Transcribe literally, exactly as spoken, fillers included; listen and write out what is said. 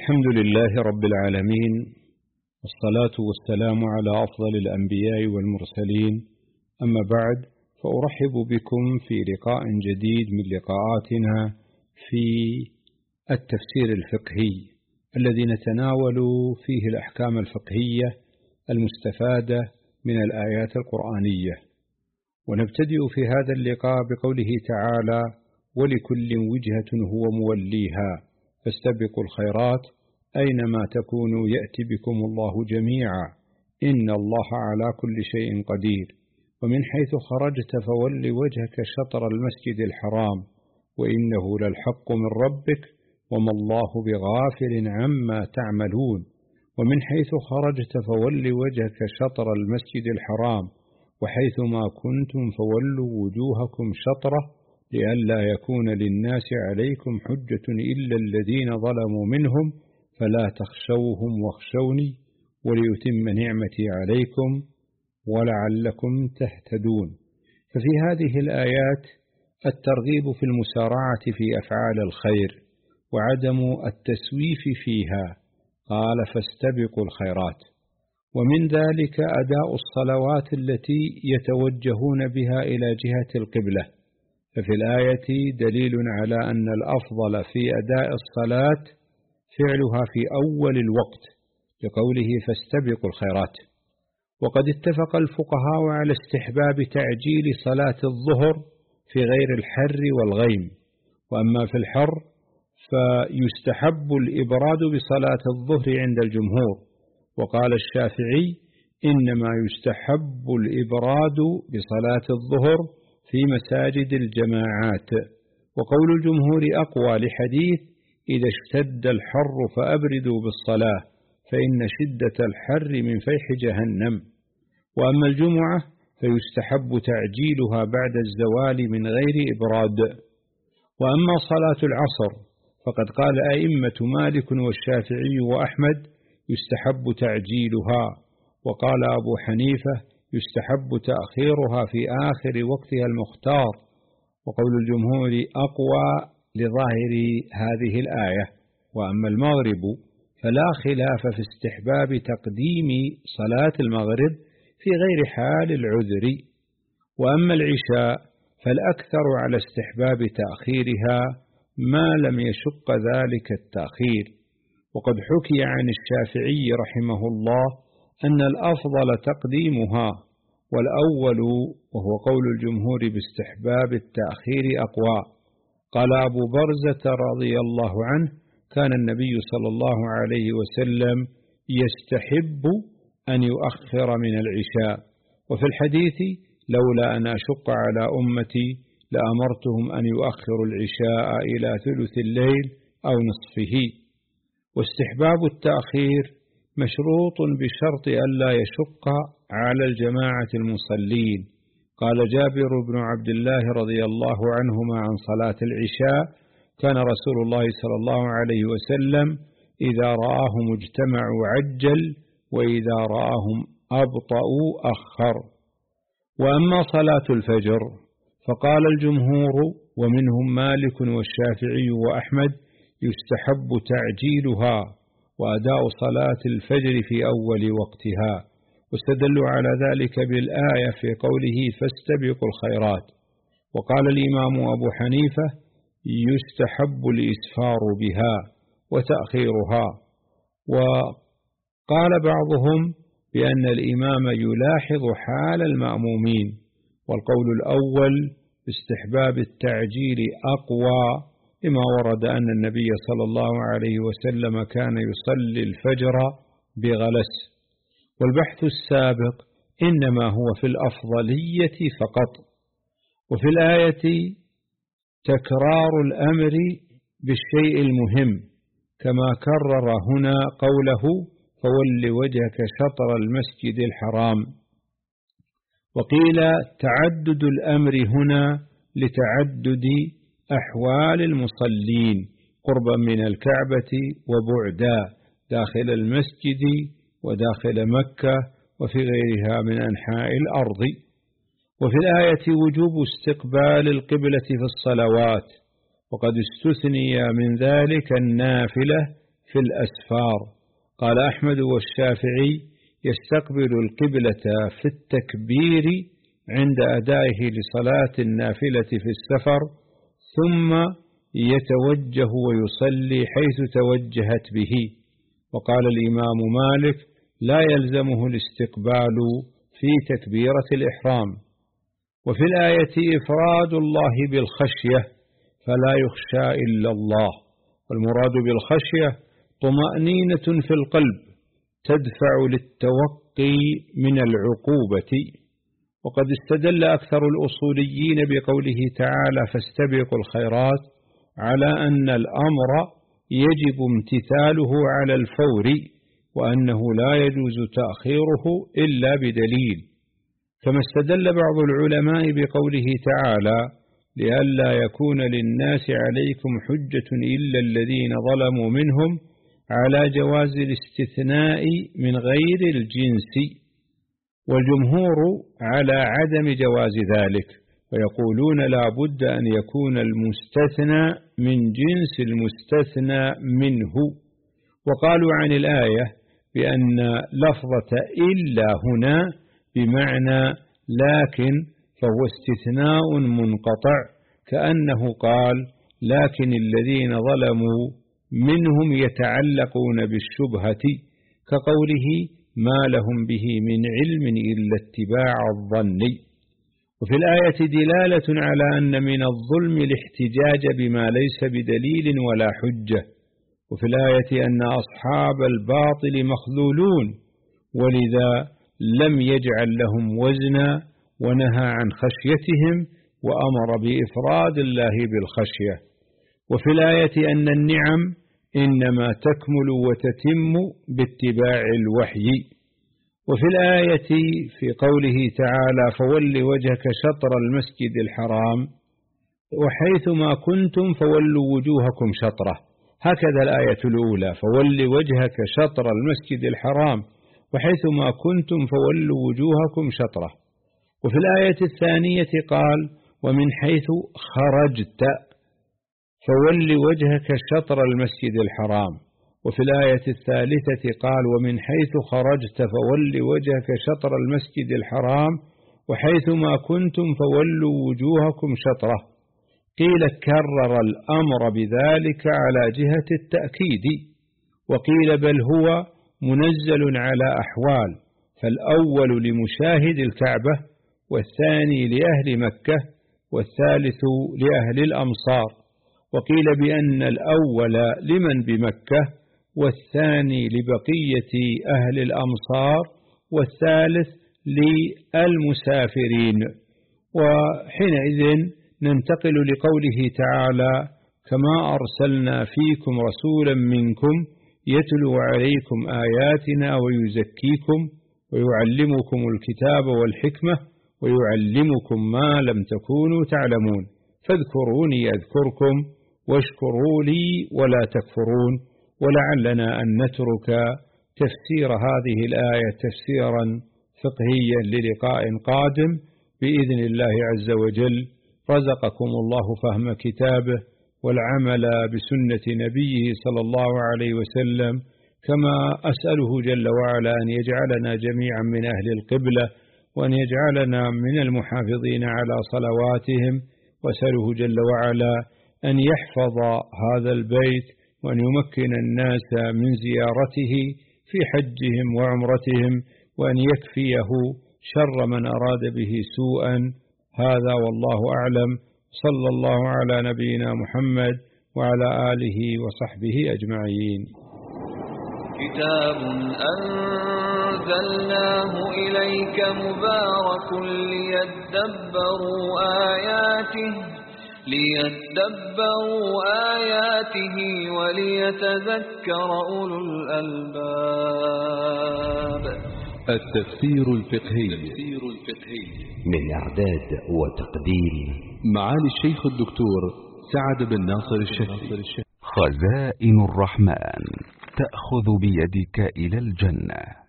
الحمد لله رب العالمين، والصلاة والسلام على أفضل الأنبياء والمرسلين. أما بعد، فأرحب بكم في لقاء جديد من لقاءاتنا في التفسير الفقهي الذي نتناول فيه الأحكام الفقهية المستفادة من الآيات القرآنية. ونبتدئ في هذا اللقاء بقوله تعالى: ولكل وجهة هو موليها فاستبقوا الخيرات أينما تكونوا يأتي بكم الله جميعا إن الله على كل شيء قدير. ومن حيث خرجت فول وجهك شطر المسجد الحرام وإنه للحق من ربك وما الله بغافل عما تعملون. ومن حيث خرجت فول وجهك شطر المسجد الحرام وحيث ما كنتم فولوا وجوهكم شطره لئلا يكون للناس عليكم حجة إلا الذين ظلموا منهم فلا تخشوهم واخشوني وليتم نعمتي عليكم ولعلكم تهتدون. ففي هذه الآيات الترغيب في المسارعة في أفعال الخير وعدم التسويف فيها، قال: فاستبقوا الخيرات. ومن ذلك أداء الصلوات التي يتوجهون بها إلى جهة القبلة. ففي الآية دليل على أن الأفضل في أداء الصلاة فعلها في أول الوقت لقوله فاستبقوا الخيرات. وقد اتفق الفقهاء على استحباب تعجيل صلاة الظهر في غير الحر والغيم، وأما في الحر فيستحب الإبراد بصلاة الظهر عند الجمهور. وقال الشافعي: إنما يستحب الإبراد بصلاة الظهر في مساجد الجماعات. وقول الجمهور أقوى لحديث: إذا اشتد الحر فأبردوا بالصلاة فإن شدة الحر من فيح جهنم. وأما الجمعة فيستحب تعجيلها بعد الزوال من غير إبراد. وأما صلاة العصر فقد قال أئمة مالك والشافعي وأحمد يستحب تعجيلها، وقال أبو حنيفة يستحب تأخيرها في آخر وقتها المختار. وقول الجمهور أقوى لظاهر هذه الآية. وأما المغرب فلا خلاف في استحباب تقديم صلاة المغرب في غير حال العذر. وأما العشاء فالأكثر على استحباب تأخيرها ما لم يشق ذلك التأخير. وقد حكي عن الشافعي رحمه الله أن الأفضل تقديمها، والأول وهو قول الجمهور باستحباب التأخير أقوى. قال أبو برزة رضي الله عنه: كان النبي صلى الله عليه وسلم يستحب أن يؤخر من العشاء. وفي الحديث: لولا أن أشق على أمتي لأمرتهم أن يؤخروا العشاء إلى ثلث الليل أو نصفه. واستحباب التأخير مشروط بشرط ألا يشق على الجماعة المصلين. قال جابر بن عبد الله رضي الله عنهما عن صلاة العشاء: كان رسول الله صلى الله عليه وسلم إذا رآهم اجتمعوا عجل وإذا رآهم أبطأوا أخر. وأما صلاة الفجر فقال الجمهور ومنهم مالك والشافعي وأحمد يستحب تعجيلها وأداء صلاة الفجر في أول وقتها. واستدلوا على ذلك بالآية في قوله فاستبقوا الخيرات. وقال الإمام أبو حنيفة يستحب الإسفار بها وتأخيرها. وقال بعضهم بأن الإمام يلاحظ حال المأمومين. والقول الأول باستحباب التعجيل أقوى لما ورد أن النبي صلى الله عليه وسلم كان يصلي الفجر بغلس. والبحث السابق إنما هو في الأفضلية فقط. وفي الآية تكرار الأمر بالشيء المهم، كما كرر هنا قوله فول وجهك شطر المسجد الحرام. وقيل تعدد الأمر هنا لتعدد أحوال المصلين قربا من الكعبة وبعدا داخل المسجد وداخل مكة وفي غيرها من أنحاء الأرض. وفي الآية وجوب استقبال القبلة في الصلوات، وقد استثني من ذلك النافلة في الأسفار. قال أحمد والشافعي: يستقبل القبلة في التكبير عند أدائه لصلاة النافلة في السفر، ثم يتوجه ويصلي حيث توجهت به. وقال الإمام مالك: لا يلزمه الاستقبال في تكبيرة الإحرام. وفي الآية إفراد الله بالخشية، فلا يخشى إلا الله. والمراد بالخشية طمأنينة في القلب تدفع للتوقي من العقوبة. وقد استدل أكثر الأصوليين بقوله تعالى: فاستبقوا الخيرات، على أن الأمر يجب امتثاله على الفور، وأنه لا يجوز تأخيره إلا بدليل. كما استدل بعض العلماء بقوله تعالى: لئلا يكون للناس عليكم حجة إلا الذين ظلموا منهم، على جواز الاستثناء من غير الجنس، والجمهور على عدم جواز ذلك، ويقولون لا بد أن يكون المستثنى من جنس المستثنى منه. وقالوا عن الآية بأن لفظة إلا هنا بمعنى لكن، فهو استثناء منقطع، كأنه قال: لكن الذين ظلموا منهم يتعلقون بالشبهة، كقوله: ما لهم به من علم إلا اتباع الظن. وفي الآية دلالة على أن من الظلم الاحتجاج بما ليس بدليل ولا حجة. وفي الآية أن أصحاب الباطل مخذولون، ولذا لم يجعل لهم وزنا، ونهى عن خشيتهم وأمر بإفراد الله بالخشية. وفي الآية أن النعم إنما تكمل وتتم باتباع الوحي. وفي الآية في قوله تعالى: فول وجهك شطر المسجد الحرام، وحيثما كنتم فولوا وجوهكم شطره. هكذا الآية الأولى: فول وجهك شطر المسجد الحرام، وحيثما كنتم فولوا وجوهكم شطره. وفي الآية الثانية قال: ومن حيث خرجت فول وجهك شطر المسجد الحرام. وفي الآية الثالثة قال: ومن حيث خرجت فول وجهك شطر المسجد الحرام، وحيثما كنتم فولوا وجوهكم شطره. قيل كرر الأمر بذلك على جهة التأكيد، وقيل بل هو منزل على أحوال، فالأول لمشاهد الكعبة، والثاني لأهل مكة، والثالث لأهل الأمصار. وقيل بأن الأول لمن بمكة، والثاني لبقية أهل الأمصار، والثالث للمسافرين. وحينئذ ننتقل لقوله تعالى: كما أرسلنا فيكم رسولا منكم يتلو عليكم آياتنا ويزكيكم ويعلمكم الكتاب والحكمة ويعلمكم ما لم تكونوا تعلمون، فاذكروني أذكركم واشكروا لي ولا تكفرون. ولعلنا أن نترك تفسير هذه الآية تفسيرا فقهيا للقاء قادم بإذن الله عز وجل. رزقكم الله فهم كتابه والعمل بسنة نبيه صلى الله عليه وسلم، كما أسأله جل وعلا أن يجعلنا جميعا من أهل القبلة، وأن يجعلنا من المحافظين على صلواتهم، وأسأله جل وعلا أن يحفظ هذا البيت، وأن يمكن الناس من زيارته في حجهم وعمرتهم، وأن يكفيه شر من أراد به سوءا. هذا والله أعلم. صلى الله على نبينا محمد وعلى آله وصحبه أجمعين. كتاب أنزلناه إليك مبارك ليدبروا آياته ليدبروا آياته وليتذكر أولو الألباب. التفسير الفقهي من إعداد وتقديم معالي الشيخ الدكتور سعد بن ناصر الشهري. خزائن الرحمن تأخذ بيدك إلى الجنة.